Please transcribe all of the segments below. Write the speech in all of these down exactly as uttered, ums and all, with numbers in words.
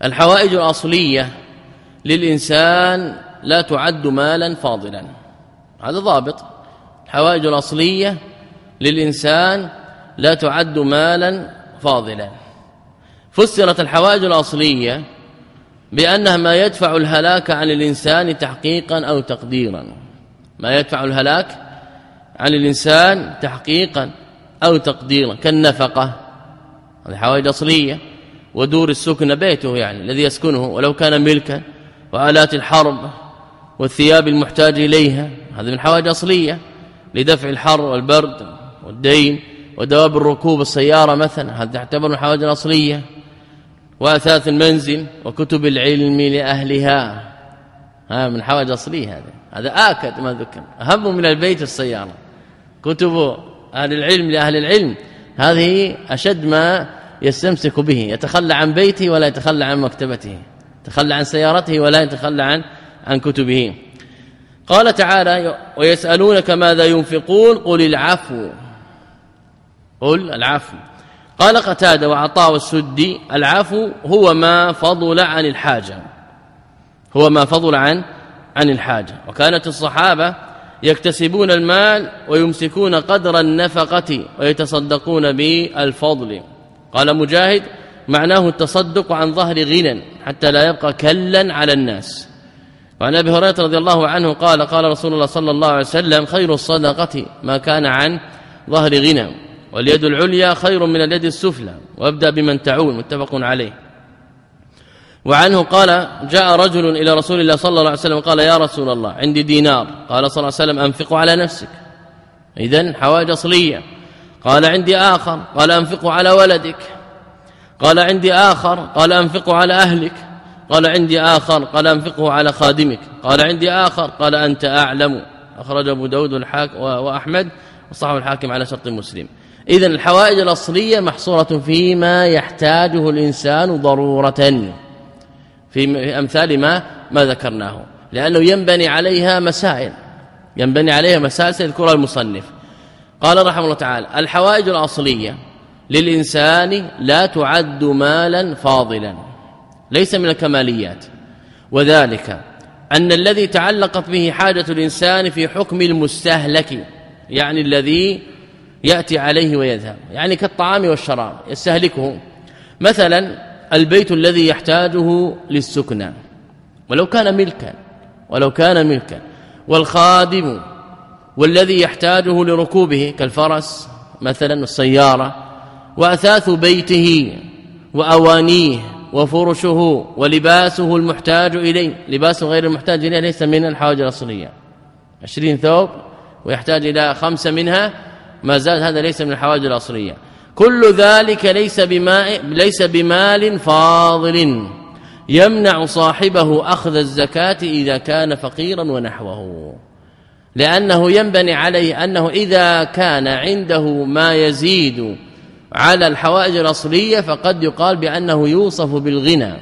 الحوائج الأصلية للإنسان لا تعد مالا فاضلا، هذا ضابط. الحوائج الأصلية للإنسان لا تعد مالا فاضلا. فسرت الحوائج الأصلية بأنها ما يدفع الهلاك عن الإنسان تحقيقا أو تقديرا، ما يدفع الهلاك عن الإنسان تحقيقا أو تقديرا، كالنفقة، هذه حوائج أصلية، ودور السكن بيته يعني الذي يسكنه ولو كان ملكا، وآلات الحرب والثياب المحتاج إليها، هذه من حوائج أصلية لدفع الحر والبرد والدين، ودواب الركوب السيارة مثلا، هذا تعتبر من حوائج الأصلية، وأثاث المنزل وكتب العلم لأهلها، ها من حوائج أصلية. هذا هذا آكد ما ذكر، أهم من البيت السيارة، كتب أهل العلم لأهل العلم، هذه أشد ما يستمسك به، يتخلى عن بيته ولا يتخلى عن مكتبته، يتخلى عن سيارته ولا يتخلى عن عن كتبه. قال تعالى: ويسألونك ماذا ينفقون قل العفو، قل العفو. قال قتادة وعطاء والسدي: العفو هو ما فضل عن الحاجة، هو ما فضل عن عن الحاجة. وكانت الصحابة يكتسبون المال ويمسكون قدر النفقة ويتصدقون بالفضل. قال مجاهد: معناه التصدق عن ظهر غنى حتى لا يبقى كلا على الناس. وعن أبي هريرة رضي الله عنه قال: قال رسول الله صلى الله عليه وسلم: خير الصدقة ما كان عن ظهر غنى، واليد العليا خير من اليد السفلى، وابدأ بمن تعول. متفق عليه. وعنه قال: جاء رجل إلى رسول الله صلى الله عليه وسلم قال: يا رسول الله عندي دينار. قال صلى الله عليه وسلم: أنفقه على نفسك. إذن حوائج أصلية. قال: عندي آخر. قال: أنفقه على ولدك. قال: عندي آخر. قال: أنفقه على أهلك. قال: عندي آخر. قال: أنفقه على خادمك. قال: عندي آخر. قال: أنت أعلم. أخرج أبو داود والحاكم وأحمد وصححه الحاكم على شرط مسلم. إذن الحوائج الأصلية محصورة فيما يحتاجه الإنسان ضرورة، في أمثال ما ما ذكرناه، لأنه ينبني عليها مسائل، ينبني عليها مسائل سيذكرها المصنف. قال رحمه الله تعالى: الحوائج الأصلية للإنسان لا تعد مالا فاضلا، ليس من الكماليات، وذلك أن الذي تعلقت به حاجة الإنسان في حكم المستهلك، يعني الذي يأتي عليه ويذهب، يعني كالطعام والشراب يستهلكه، مثلا البيت الذي يحتاجه للسكنى ولو كان ملكا ولو كان ملكا والخادم والذي يحتاجه لركوبه كالفرس مثلا السيارة، وأثاث بيته وأوانيه وفرشه ولباسه المحتاج إليه. لباسه غير المحتاج إليه ليس من الحوائج الأصلية، عشرين ثوب ويحتاج إلى خمسة منها ما زاد، هذا ليس من الحوائج الأصلية. كل ذلك ليس بماء ليس بمال فاضل يمنع صاحبه أخذ الزكاة إذا كان فقيرا ونحوه، لأنه ينبني عليه أنه إذا كان عنده ما يزيد على الحوائج الأصلية فقد يقال بأنه يوصف بالغنى،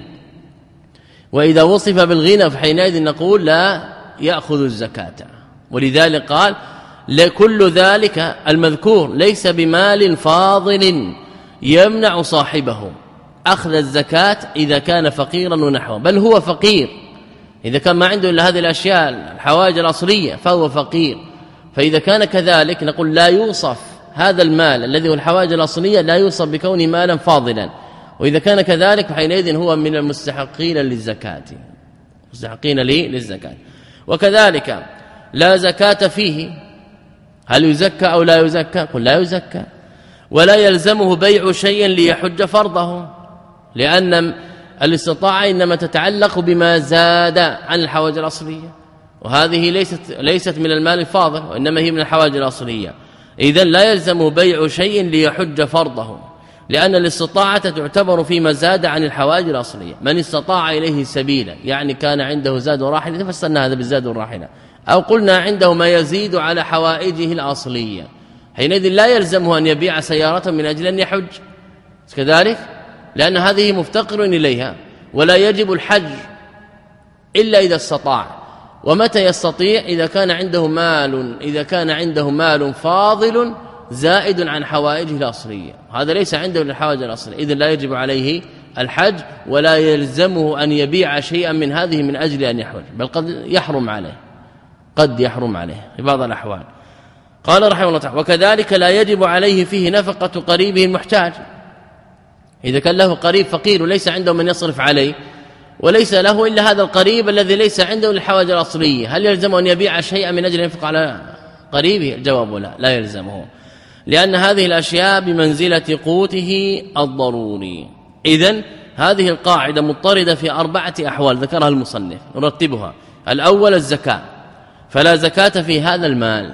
وإذا وصف بالغنى فحينئذ نقول لا يأخذ الزكاة. ولذلك قال: لكل ذلك المذكور ليس بمال فاضل يمنع صاحبه أخذ الزكاة إذا كان فقيرا ونحوه، بل هو فقير إذا كان ما عنده إلا هذه الأشياء الحوائج الأصلية فهو فقير. فإذا كان كذلك نقول لا يوصف هذا المال الذي هو الحوائج الأصلية لا يوصف بكونه مالا فاضلا، وإذا كان كذلك فحينئذ هو من المستحقين للزكاة، مستحقين للزكاة. وكذلك لا زكاة فيه، هل يزكى أو لا يزكى؟ قل لا يزكى. ولا يلزمه بيع شيء ليحج فرضه، لأن الاستطاعة إنما تتعلق بما زاد عن الحوائج الأصلية، وهذه ليست ليست من المال الفاضل وإنما هي من الحوائج الأصلية. إذن لا يلزمه بيع شيء ليحج فرضه، لأن الاستطاعة تعتبر فيما زاد عن الحوائج الأصلية. من استطاع إليه سبيلا، يعني كان عنده زاد راحلة فسرنا هذا بالزاد الراحلة، أو قلنا عنده ما يزيد على حوائجه الأصلية، حينئذ لا يلزمه أن يبيع سيارة من أجل أن يحج كذلك، لأن هذه مفتقر إليها، ولا يجب الحج إلا إذا استطاع. ومتى يستطيع؟ إذا كان عنده مال إذا كان عنده مال فاضل زائد عن حوائجه الأصلية، هذا ليس عنده الحوائج الأصلية، إذن لا يجب عليه الحج ولا يلزمه أن يبيع شيئا من هذه من أجل أن يحج، بل قد يحرم عليه قد يحرم عليه في بعض الأحوال. قال رحمه الله تعالى: وكذلك لا يجب عليه فيه نفقة قريبه المحتاج. إذا كان له قريب فقير وليس عنده من يصرف عليه وليس له إلا هذا القريب الذي ليس عنده للحوائج الأصلية، هل يلزم أن يبيع شيئا من أجل أن ينفق على قريبه؟ الجواب لا، لا يلزمه، لأن هذه الأشياء بمنزلة قوته الضروري. إذن هذه القاعدة مضطردة في أربعة أحوال ذكرها المصنف، نرتبها. الأول الزكاة، فلا زكاة في هذا المال،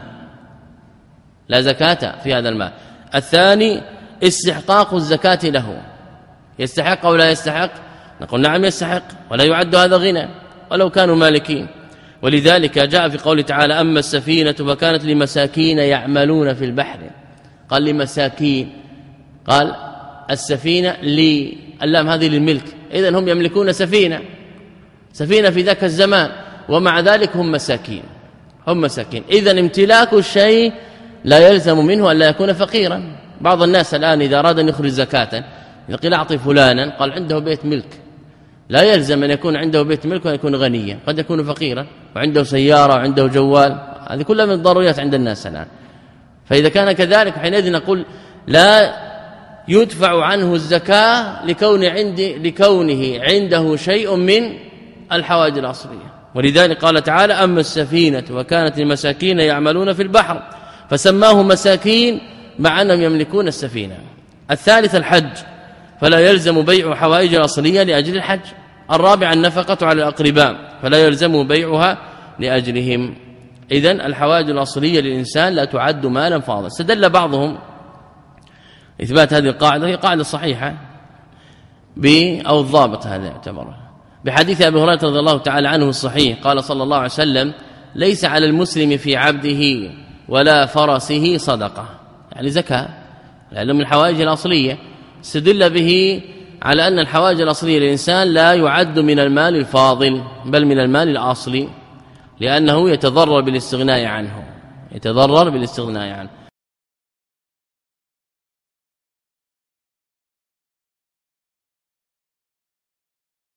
لا زكاة في هذا المال. الثاني استحقاق الزكاة له، يستحق أو لا يستحق؟ نقول نعم يستحق، ولا يعد هذا غنى ولو كانوا مالكين. ولذلك جاء في قوله تعالى: أما السفينة فكانت لمساكين يعملون في البحر. قال لمساكين، قال السفينة لي، اللام هذه للملك، إذن هم يملكون سفينة سفينة في ذاك الزمان، ومع ذلك هم مساكين هم مساكين إذن امتلاك الشيء لا يلزم منه أن لا يكون فقيرا. بعض الناس الآن إذا أراد أن يخرج زكاة إذا قيل أعطي فلانا، قال عنده بيت ملك، لا يلزم أن يكون عنده بيت ملك وأن يكون غنيا، قد يكون فقيرا وعنده سيارة وعنده جوال، هذه كلها من الضروريات عند الناس الآن. فإذا كان كذلك حينئذ نقول لا يدفع عنه الزكاة لكون عندي لكونه عنده شيء من الحوائج الأصلية. ولذلك قال تعالى: أما السفينة وكانت لمساكين يعملون في البحر، فسماه مساكين مع أنهم يملكون السفينة. الثالث الحج، فلا يلزم بيع حوائج الأصلية لأجل الحج. الرابع النفقة على الأقرباء، فلا يلزم بيعها لأجلهم. إذن الحوائج الأصلية للإنسان لا تعد مالا فاضلا. استدل بعضهم إثبات هذه القاعدة، هي قاعدة صحيحة أو الضابط هذا يعتبر بحديث أبي هريرة رضي الله تعالى عنه الصحيح، قال صلى الله عليه وسلم: ليس على المسلم في عبده ولا فرسه صدقة، يعني زكاة، لأنه من الحوائج الأصلية. استدل به على أن الحوائج الأصلية للإنسان لا يعد من المال الفاضل بل من المال الأصلي، لأنه يتضرر بالاستغناء عنه يتضرر بالاستغناء عنه